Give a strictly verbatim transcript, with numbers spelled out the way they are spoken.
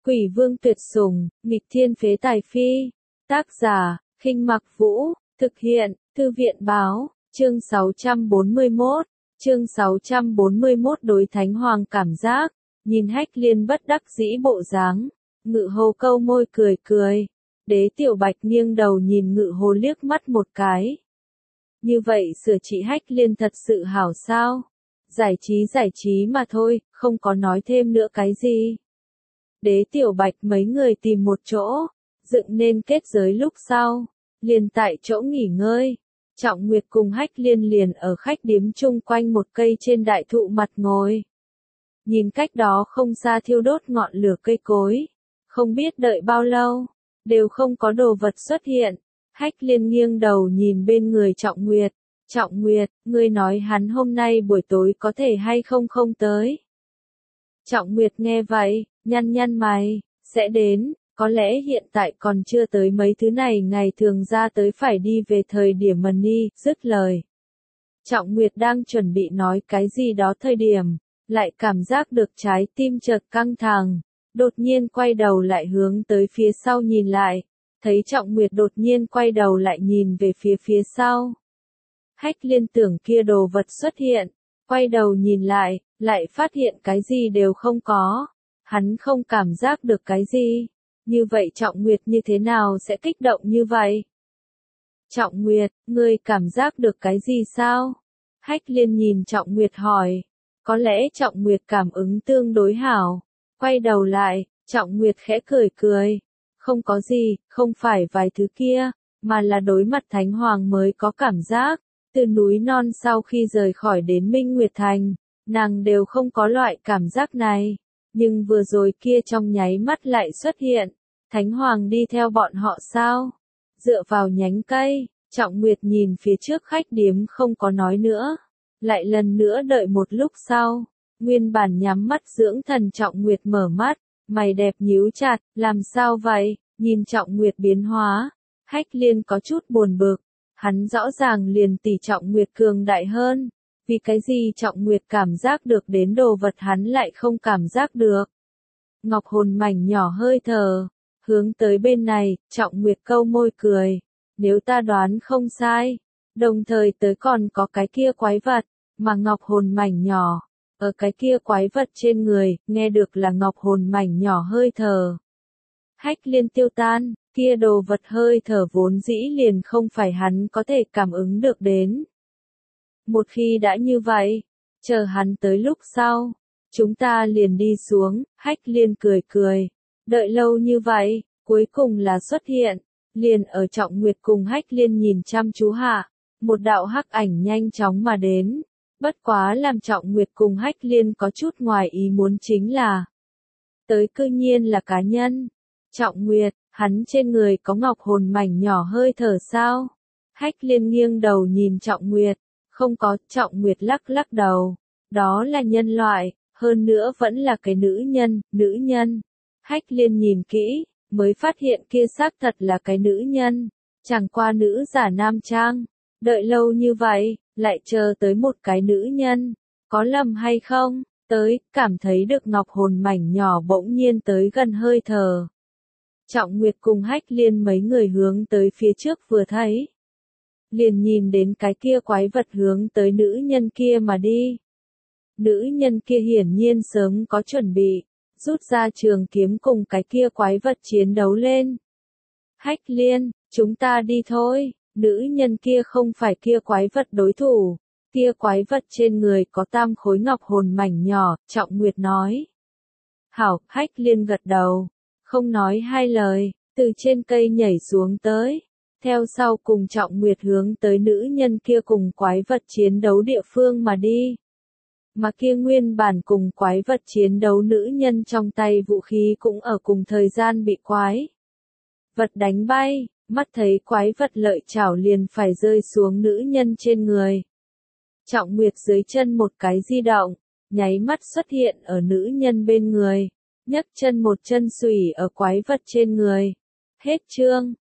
Quỷ vương tuyệt sủng, nghịch thiên phế tài phi. Tác giả, Khinh Mặc Vũ, thực hiện, Thư viện báo, chương sáu trăm bốn mươi mốt, chương sáu trăm bốn mươi mốt đối Thánh Hoàng cảm giác, nhìn Hách Liên bất đắc dĩ bộ dáng, Ngự Hồ câu môi cười cười, Đế Tiểu Bạch nghiêng đầu nhìn Ngự Hồ liếc mắt một cái. Như vậy sửa trị Hách Liên thật sự hảo sao? Giải trí giải trí mà thôi, không có nói thêm nữa cái gì. Đế Tiểu Bạch mấy người tìm một chỗ, dựng nên kết giới lúc sau, liền tại chỗ nghỉ ngơi. Trọng Nguyệt cùng Hách Liên liền ở khách điếm chung quanh một cây trên đại thụ mặt ngồi. Nhìn cách đó không xa thiêu đốt ngọn lửa cây cối. Không biết đợi bao lâu, đều không có đồ vật xuất hiện. Hách Liên nghiêng đầu nhìn bên người Trọng Nguyệt. Trọng Nguyệt, ngươi nói hắn hôm nay buổi tối có thể hay không không tới. Trọng Nguyệt nghe vậy, nhăn nhăn mày, sẽ đến, có lẽ hiện tại còn chưa tới mấy thứ này ngày thường ra tới phải đi về thời điểm mần ni, dứt lời. Trọng Nguyệt đang chuẩn bị nói cái gì đó thời điểm, lại cảm giác được trái tim chợt căng thẳng, đột nhiên quay đầu lại hướng tới phía sau nhìn lại, thấy Trọng Nguyệt đột nhiên quay đầu lại nhìn về phía phía sau. Hách Liên tưởng kia đồ vật xuất hiện, quay đầu nhìn lại, lại phát hiện cái gì đều không có. Hắn không cảm giác được cái gì. Như vậy Trọng Nguyệt như thế nào sẽ kích động như vậy? Trọng Nguyệt, ngươi cảm giác được cái gì sao? Hách Liên nhìn Trọng Nguyệt hỏi. Có lẽ Trọng Nguyệt cảm ứng tương đối hảo. Quay đầu lại, Trọng Nguyệt khẽ cười cười. Không có gì, không phải vài thứ kia, mà là đối mặt Thánh Hoàng mới có cảm giác. Từ núi non sau khi rời khỏi đến Minh Nguyệt Thành, nàng đều không có loại cảm giác này. Nhưng vừa rồi kia trong nháy mắt lại xuất hiện. Thánh Hoàng đi theo bọn họ sao? Dựa vào nhánh cây, Trọng Nguyệt nhìn phía trước khách điếm không có nói nữa. Lại lần nữa đợi một lúc sau. Nguyên bản nhắm mắt dưỡng thần Trọng Nguyệt mở mắt, mày đẹp nhíu chặt, làm sao vậy? Nhìn Trọng Nguyệt biến hóa. Hách Liên có chút buồn bực. Hắn rõ ràng liền tỷ Trọng Nguyệt cường đại hơn. Vì cái gì Trọng Nguyệt cảm giác được đến đồ vật hắn lại không cảm giác được. Ngọc hồn mảnh nhỏ hơi thở. Hướng tới bên này, Trọng Nguyệt câu môi cười. Nếu ta đoán không sai. Đồng thời tới còn có cái kia quái vật. Mà ngọc hồn mảnh nhỏ. Ở cái kia quái vật trên người, nghe được là ngọc hồn mảnh nhỏ hơi thở. Hách Liên tiêu tan. Kia đồ vật hơi thở vốn dĩ liền không phải hắn có thể cảm ứng được đến. Một khi đã như vậy, chờ hắn tới lúc sau, chúng ta liền đi xuống, Hách Liên cười cười. Đợi lâu như vậy, cuối cùng là xuất hiện, liền ở Trọng Nguyệt cùng Hách Liên nhìn chăm chú hạ, một đạo hắc ảnh nhanh chóng mà đến. Bất quá làm Trọng Nguyệt cùng Hách Liên có chút ngoài ý muốn chính là, tới cư nhiên là cá nhân. Trọng Nguyệt, hắn trên người có ngọc hồn mảnh nhỏ hơi thở sao? Hách Liên nghiêng đầu nhìn Trọng Nguyệt, không có. Trọng Nguyệt lắc lắc đầu, đó là nhân loại, hơn nữa vẫn là cái nữ nhân, nữ nhân. Hách Liên nhìn kỹ, mới phát hiện kia xác thật là cái nữ nhân, chẳng qua nữ giả nam trang. Đợi lâu như vậy, lại chờ tới một cái nữ nhân, có lầm hay không? Tới, cảm thấy được ngọc hồn mảnh nhỏ bỗng nhiên tới gần hơi thở. Trọng Nguyệt cùng Hách Liên mấy người hướng tới phía trước vừa thấy. Liền nhìn đến cái kia quái vật hướng tới nữ nhân kia mà đi. Nữ nhân kia hiển nhiên sớm có chuẩn bị, rút ra trường kiếm cùng cái kia quái vật chiến đấu lên. Hách Liên, chúng ta đi thôi, nữ nhân kia không phải kia quái vật đối thủ, kia quái vật trên người có tam khối ngọc hồn mảnh nhỏ, Trọng Nguyệt nói. Hảo, Hách Liên gật đầu, không nói hai lời, từ trên cây nhảy xuống tới. Theo sau cùng Trọng Nguyệt hướng tới nữ nhân kia cùng quái vật chiến đấu địa phương mà đi. Mà kia nguyên bản cùng quái vật chiến đấu nữ nhân trong tay vũ khí cũng ở cùng thời gian bị quái vật đánh bay, mắt thấy quái vật lợi chảo liền phải rơi xuống nữ nhân trên người. Trọng Nguyệt dưới chân một cái di động, nháy mắt xuất hiện ở nữ nhân bên người, nhấc chân một chân xùy ở quái vật trên người. Hết chương.